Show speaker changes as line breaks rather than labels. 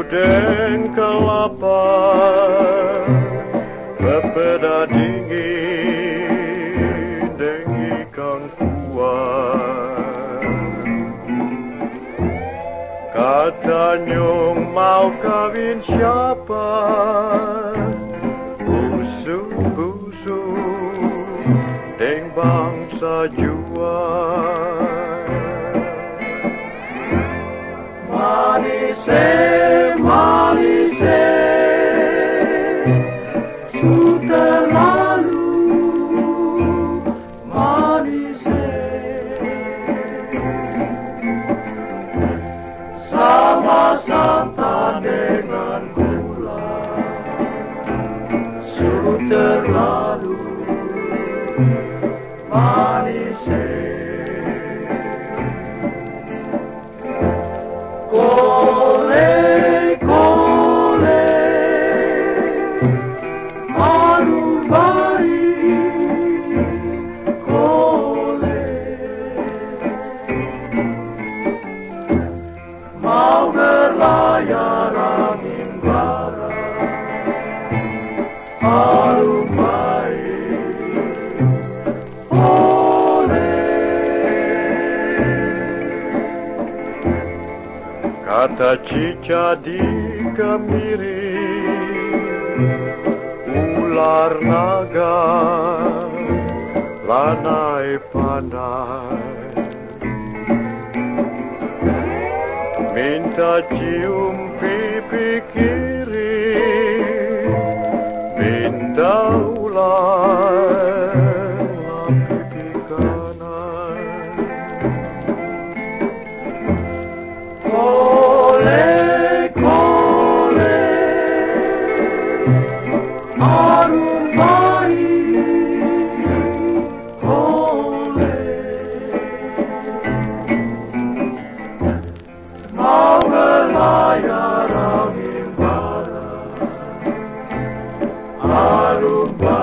den kelapa, pepeda dingin dan ikan kuah. Katanya mau kawin siapa, busu-busu deng bangsa jual. Manise, manise, sudah lalu, manise, sama santan dengan gula, sudah lalu, manise. Kole, kole, harum baik, kole, mau berlayar angin barat, harum baik, kole. Kata cicak di kemiri, ular naga, lanai pandai, minta cium pipi kiri, minta ular pipi kanan. Kole, kole, harum baik, kole, mau berlayar angin barat, harum baik.